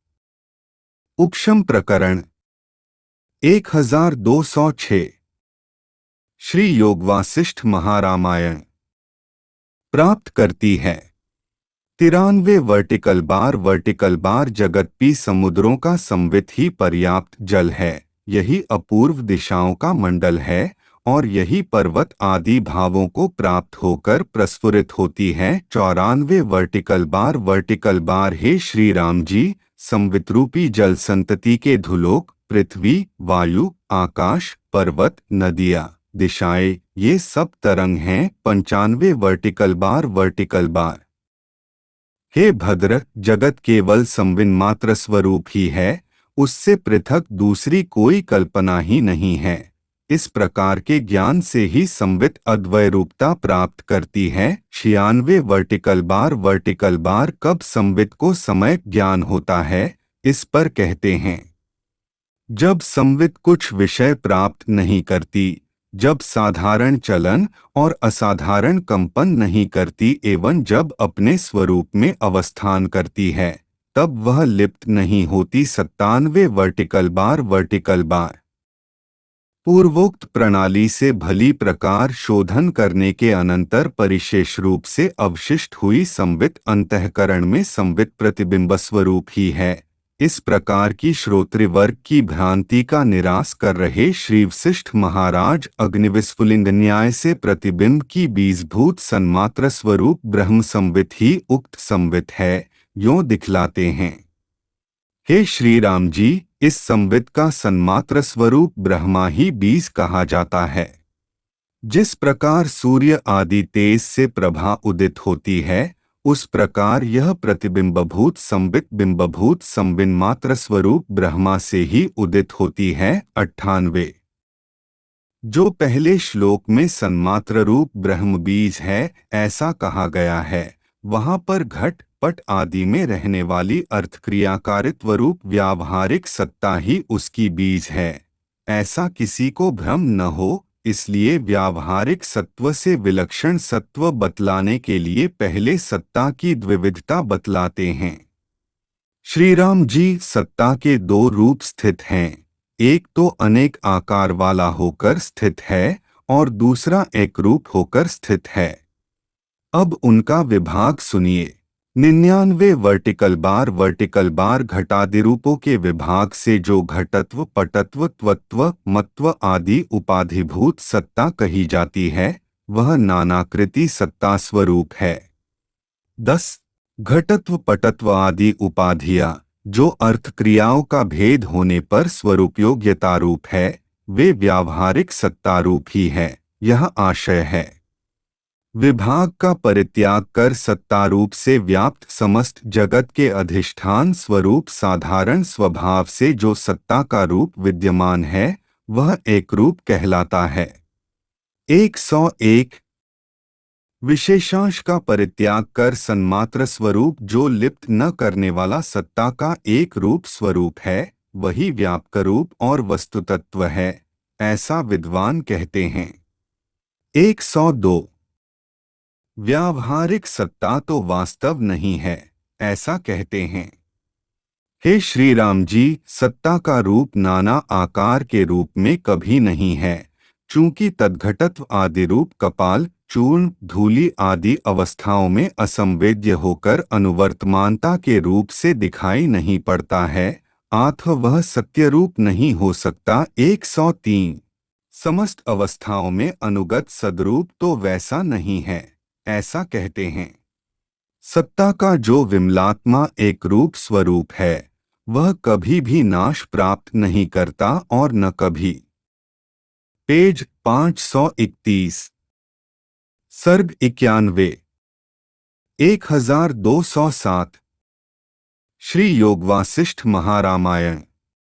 उपशम प्रकरण एक हजार दो सौ छः। श्री योग वासिष्ठ महारामायण प्राप्त करती है। तिरानवे वर्टिकल बार वर्टिकल बार जगत पी समुद्रों का संवित ही पर्याप्त जल है, यही अपूर्व दिशाओं का मंडल है, और यही पर्वत आदि भावों को प्राप्त होकर प्रस्फुरित होती है। चौरानवे वर्टिकल बार वर्टिकल बार हे श्री राम जी, संवितरूपी जल संतति के धुलोक, पृथ्वी, वायु, आकाश, पर्वत, नदियाँ, दिशाएं, ये सब तरंग हैं। पंचानवे वर्टिकल बार वर्टिकल बार हे भद्र, जगत केवल संविन मात्र स्वरूप ही है, उससे पृथक दूसरी कोई कल्पना ही नहीं है। इस प्रकार के ज्ञान से ही संवित अद्वय रूपता प्राप्त करती है। छियानवे वर्टिकल बार वर्टिकल बार कब संवित को समय ज्ञान होता है, इस पर कहते हैं। जब संवित कुछ विषय प्राप्त नहीं करती, जब साधारण चलन और असाधारण कंपन नहीं करती एवं जब अपने स्वरूप में अवस्थान करती है, तब वह लिप्त नहीं होती। सत्तानवे वर्टिकल बार वर्टिकल बार पूर्वोक्त प्रणाली से भली प्रकार शोधन करने के अनंतर परिशेष रूप से अवशिष्ट हुई संवित अंतःकरण में संवित प्रतिबिंब स्वरूप ही है। इस प्रकार की श्रोतृवर्ग की भ्रांति का निराश कर रहे श्री वशिष्ठ महाराज अग्निविस्फुलिंग न्याय से प्रतिबिंब की बीजभूत सन्मात्र स्वरूप ब्रह्म संवित ही उक्त संवित है, यों दिखलाते हैं। हे श्री राम जी, इस संवित का सन्मात्र स्वरूप ब्रह्मा ही बीज कहा जाता है। जिस प्रकार सूर्य आदि तेज से प्रभा उदित होती है, उस प्रकार यह प्रतिबिंबभूत संवित बिंबभूत संबिन मात्र स्वरूप ब्रह्मा से ही उदित होती है। अट्ठानवे जो पहले श्लोक में सन्मात्र रूप ब्रह्म बीज है ऐसा कहा गया है, वहाँ पर घट पट आदि में रहने वाली अर्थक्रियाकारित्व रूप व्यावहारिक सत्ता ही उसकी बीज है, ऐसा किसी को भ्रम न हो। इसलिए व्यावहारिक सत्व से विलक्षण सत्व बतलाने के लिए पहले सत्ता की द्विविधता बतलाते हैं। श्री राम जी, सत्ता के दो रूप स्थित हैं, एक तो अनेक आकार वाला होकर स्थित है और दूसरा एक रूप होकर स्थित है। अब उनका विभाग सुनिए। निन्यानवे वर्टिकल बार वर्टिकल बार घटादि रूपों के विभाग से जो घटत्व पटत्व त्वत्व मत्व आदि उपाधिभूत सत्ता कही जाती है, वह नानाकृति सत्ता स्वरूप है। दस घटत्व पटत्व आदि उपाधियां जो अर्थ क्रियाओं का भेद होने पर स्वरूपयोग्यता रूप है, वे व्यावहारिक सत्ता रूप ही है, यह आशय है। विभाग का परित्याग कर सत्तारूप से व्याप्त समस्त जगत के अधिष्ठान स्वरूप साधारण स्वभाव से जो सत्ता का रूप विद्यमान है, वह एक रूप कहलाता है। एक सौ एक विशेषांश का परित्याग कर सन्मात्र स्वरूप जो लिप्त न करने वाला सत्ता का एक रूप स्वरूप है, वही व्यापक रूप और वस्तुतत्व है, ऐसा विद्वान कहते हैं। एक सौ दो व्यावहारिक सत्ता तो वास्तव नहीं है, ऐसा कहते हैं। हे श्री राम जी, सत्ता का रूप नाना आकार के रूप में कभी नहीं है, चूंकि तद्घटत्व आदि रूप कपाल, चूर्ण, धूलि आदि अवस्थाओं में असंवेद्य होकर अनुवर्तमानता के रूप से दिखाई नहीं पड़ता है, आथ वह सत्य रूप नहीं हो सकता। एक सौ तीन समस्त अवस्थाओं में अनुगत सदरूप तो वैसा नहीं है, ऐसा कहते हैं। सत्ता का जो विमलात्मा एक रूप स्वरूप है, वह कभी भी नाश प्राप्त नहीं करता और न कभी। पेज पाँच सौ इकतीस। सर्ग इक्यानवे एक हजार दो सौ सात। श्री योग वासिष्ठ महारामायण।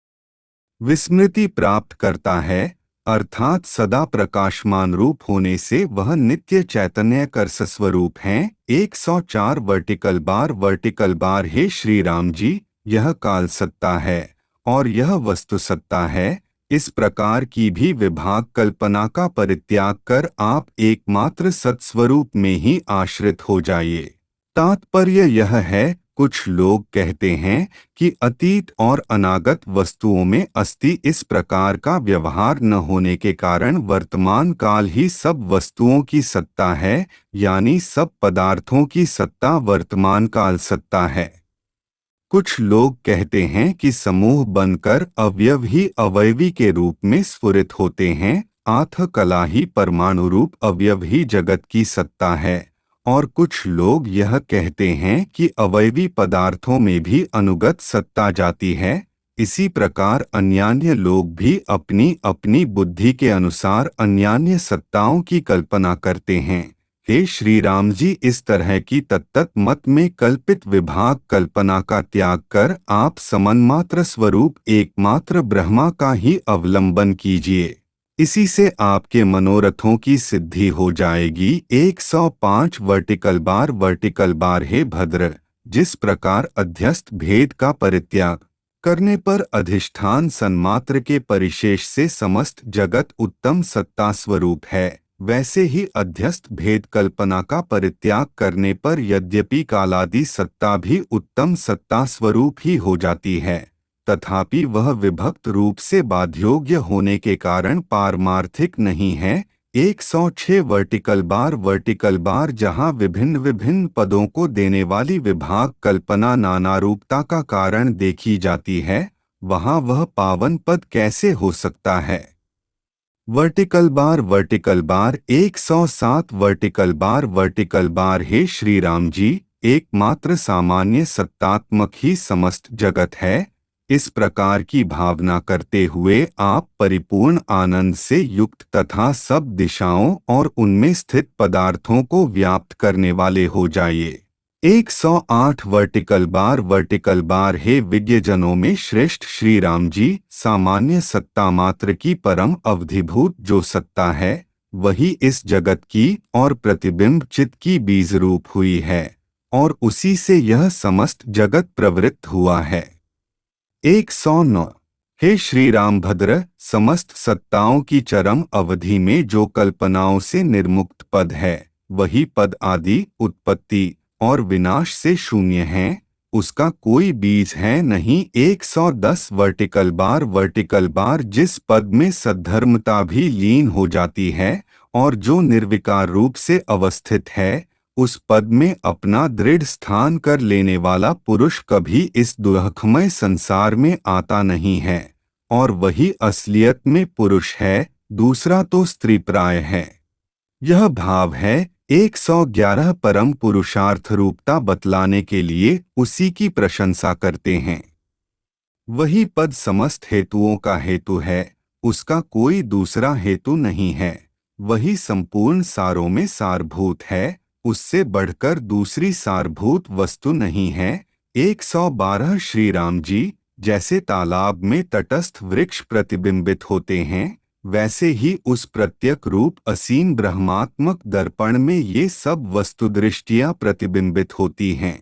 विस्मृति प्राप्त करता है, अर्थात सदा प्रकाशमान रूप होने से वह नित्य चैतन्य कर स्वरूप हैं। एक सौ चार वर्टिकल बार वर्टिकल बार। हे श्री राम जी, यह काल सत्ता है और यह वस्तु सत्ता है, इस प्रकार की भी विभाग कल्पना का परित्याग कर आप एकमात्र सत्स्वरूप में ही आश्रित हो जाइए। तात्पर्य यह है, कुछ लोग कहते हैं कि अतीत और अनागत वस्तुओं में अस्ति इस प्रकार का व्यवहार न होने के कारण वर्तमान काल ही सब वस्तुओं की सत्ता है, यानी सब पदार्थों की सत्ता वर्तमान काल सत्ता है। कुछ लोग कहते हैं कि समूह बनकर अवयव ही अवयवी के रूप में स्फुरित होते हैं, आथ कला ही परमाणु रूप अवयव ही जगत की सत्ता है। और कुछ लोग यह कहते हैं कि अवयवी पदार्थों में भी अनुगत सत्ता जाती है। इसी प्रकार अन्यान्य लोग भी अपनी अपनी बुद्धि के अनुसार अन्यान्य सत्ताओं की कल्पना करते हैं। हे श्री राम जी, इस तरह की तत्त मत में कल्पित विभाग कल्पना का त्याग कर आप समन्मात्र स्वरूप एकमात्र ब्रह्मा का ही अवलंबन कीजिए, इसी से आपके मनोरथों की सिद्धि हो जाएगी। एक सौ पाँच वर्टिकल बार वर्टिकल बार। हे भद्र, जिस प्रकार अध्यस्त भेद का परित्याग करने पर अधिष्ठान सन्मात्र के परिशेष से समस्त जगत उत्तम सत्ता स्वरूप है, वैसे ही अध्यस्त भेद कल्पना का परित्याग करने पर यद्यपि कालादि सत्ता भी उत्तम सत्ता स्वरूप ही हो जाती है, तथापि वह विभक्त रूप से बाध्योग्य होने के कारण पारमार्थिक नहीं है। एक सौ छह वर्टिकल बार वर्टिकल बार। जहाँ विभिन्न विभिन्न पदों को देने वाली विभाग कल्पना नाना रूपता का कारण देखी जाती है, वहाँ वह पावन पद कैसे हो सकता है। Vertical bar vertical bar. एक सौ सात वर्टिकल बार वर्टिकल बार। हे श्री राम जी, एकमात्र सामान्य सत्तात्मक ही समस्त जगत है, इस प्रकार की भावना करते हुए आप परिपूर्ण आनंद से युक्त तथा सब दिशाओं और उनमें स्थित पदार्थों को व्याप्त करने वाले हो जाइए। एक सौ आठ वर्टिकल बार वर्टिकल बार। हे विज्ञजनों में श्रेष्ठ श्री राम जी, सामान्य सत्ता मात्र की परम अवधिभूत जो सत्ता है, वही इस जगत की और प्रतिबिंब चित्त की बीज रूप हुई है और उसी से यह समस्त जगत प्रवृत्त हुआ है। एक सौ नौ। हे श्री राम भद्र, समस्त सत्ताओं की चरम अवधि में जो कल्पनाओं से निर्मुक्त पद है, वही पद आदि उत्पत्ति और विनाश से शून्य है, उसका कोई बीज है नहीं। एक सौ दस वर्टिकल बार वर्टिकल बार। जिस पद में सद्धर्मता भी लीन हो जाती है और जो निर्विकार रूप से अवस्थित है, उस पद में अपना दृढ़ स्थान कर लेने वाला पुरुष कभी इस दुर्खमय संसार में आता नहीं है, और वही असलियत में पुरुष है, दूसरा तो स्त्री प्राय है। यह भाव है। एक सौ ग्यारह परम पुरुषार्थ रूपता बतलाने के लिए उसी की प्रशंसा करते हैं। वही पद समस्त हेतुओं का हेतु है, उसका कोई दूसरा हेतु नहीं है। वही संपूर्ण सारों में सारभूत है, उससे बढ़कर दूसरी सारभूत वस्तु नहीं है। एक सौ बारह। श्री राम जी, जैसे तालाब में तटस्थ वृक्ष प्रतिबिंबित होते हैं, वैसे ही उस प्रत्यक रूप असीम ब्रह्मात्मक दर्पण में ये सब वस्तुदृष्टियां प्रतिबिंबित होती हैं।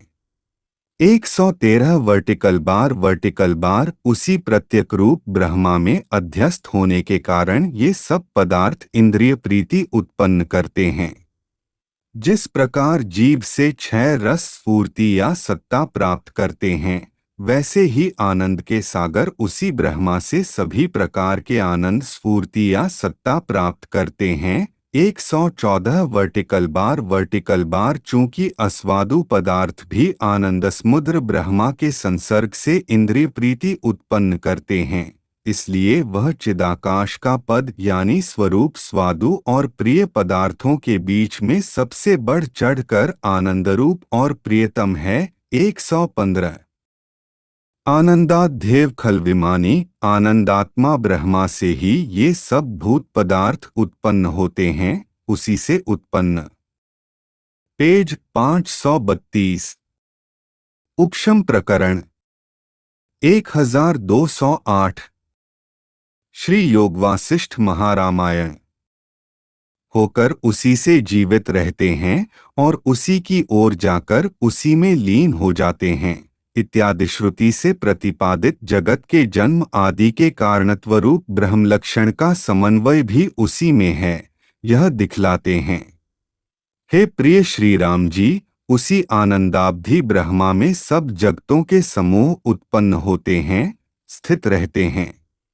एक सौ तेरह वर्टिकल बार वर्टिकल बार। उसी प्रत्यक रूप ब्रह्मा में अध्यस्त होने के कारण ये सब पदार्थ इंद्रिय प्रीति उत्पन्न करते हैं। जिस प्रकार जीभ से छह रस स्फूर्ति या सत्ता प्राप्त करते हैं, वैसे ही आनंद के सागर उसी ब्रह्मा से सभी प्रकार के आनंद स्फूर्ति या सत्ता प्राप्त करते हैं। एक सौ चौदह वर्टिकल बार वर्टिकल बार चूंकि अस्वादु पदार्थ भी आनंद समुद्र ब्रह्मा के संसर्ग से इंद्रिय प्रीति उत्पन्न करते हैं, इसलिए वह चिदाकाश का पद यानी स्वरूप स्वादु और प्रिय पदार्थों के बीच में सबसे बढ़ चढ़कर आनंदरूप और प्रियतम है। एक सौ पंद्रह आनंदाध्येव खलविमानी आनंदात्मा ब्रह्मा से ही ये सब भूत पदार्थ उत्पन्न होते हैं, उसी से उत्पन्न। पेज पाँच सौ बत्तीस उपशम प्रकरण एक हजार दो सौ आठ श्री योग वासिष्ठ महारामायण होकर उसी से जीवित रहते हैं और उसी की ओर जाकर उसी में लीन हो जाते हैं इत्यादि श्रुति से प्रतिपादित जगत के जन्म आदि के कारणत्व रूप ब्रह्म लक्षण का समन्वय भी उसी में है, यह दिखलाते हैं। हे प्रिय श्री राम जी, उसी आनंदाब्धि ब्रह्मा में सब जगतों के समूह उत्पन्न होते हैं, स्थित रहते हैं,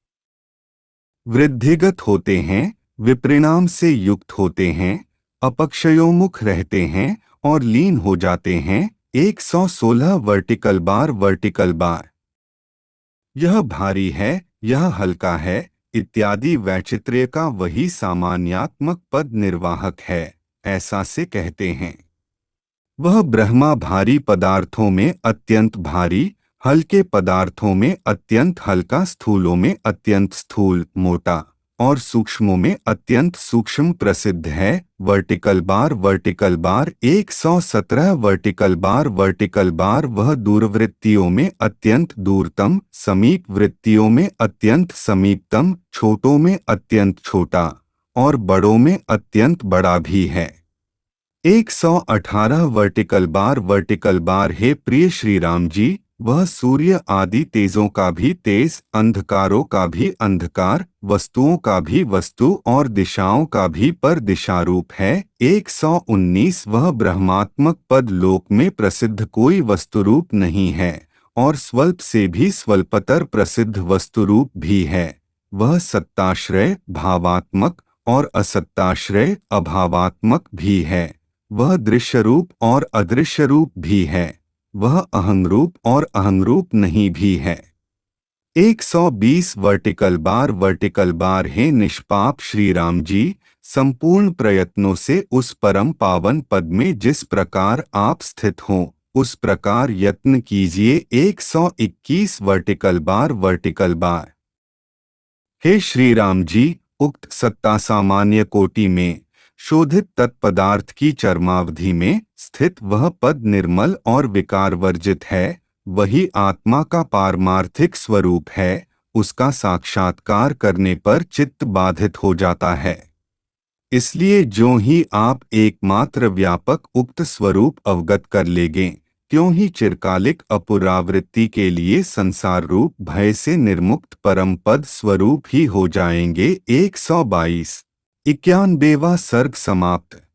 वृद्धिगत होते हैं, विपरिणाम से युक्त होते हैं, अपक्षयोमुख रहते हैं और लीन हो जाते हैं। एक सौ सोलह वर्टिकल बार वर्टिकल बार यह भारी है, यह हल्का है इत्यादि वैचित्र्य का वही सामान्यात्मक पद निर्वाहक है, ऐसा से कहते हैं। वह ब्रह्मा भारी पदार्थों में अत्यंत भारी, हल्के पदार्थों में अत्यंत हल्का, स्थूलों में अत्यंत स्थूल मोटा और सूक्ष्मों में अत्यंत सूक्ष्म प्रसिद्ध है। वर्टिकल बार वर्टिकल बार एक सौ सत्रह वर्टिकल बार वर्टिकल बार वह दूरवृत्तियों में अत्यंत दूरतम, समीप वृत्तियों में अत्यंत समीपतम, छोटों में अत्यंत छोटा और बड़ों में अत्यंत बड़ा भी है। एक सौ अठारह वर्टिकल बार वर्टिकल बार हे प्रिय श्री राम जी, वह सूर्य आदि तेजों का भी तेज, अंधकारों का भी अंधकार, वस्तुओं का भी वस्तु और दिशाओं का भी पर दिशा रूप है। एक सौ उन्नीस वह ब्रह्मात्मक पद लोक में प्रसिद्ध कोई वस्तुरूप नहीं है और स्वल्प से भी स्वल्पतर प्रसिद्ध वस्तुरूप भी है। वह सत्ताश्रय भावात्मक और असत्ताश्रय अभावात्मक भी है। वह दृश्य रूप और अदृश्य रूप भी है। वह अहंरूप और अहंरूप नहीं भी है। एक सौ बीस वर्टिकल बार वर्टिकल बार हे निष्पाप श्री राम जी, संपूर्ण प्रयत्नों से उस परम पावन पद में जिस प्रकार आप स्थित हों, उस प्रकार यत्न कीजिए। एक सौ इक्कीस वर्टिकल बार वर्टिकल बार हे श्री राम जी, उक्त सत्ता सामान्य कोटि में शोधित तत्पदार्थ की चरमावधि में स्थित वह पद निर्मल और विकार वर्जित है, वही आत्मा का पारमार्थिक स्वरूप है। उसका साक्षात्कार करने पर चित्त बाधित हो जाता है। इसलिए जो ही आप एकमात्र व्यापक उक्त स्वरूप अवगत कर लेंगे, त्यों ही चिरकालिक अपुरावृत्ति के लिए संसार रूप भय से निर्मुक्त परम पद स्वरूप ही हो जाएंगे। एक सौ बाईस इक्यानवेवा सर्ग समाप्त।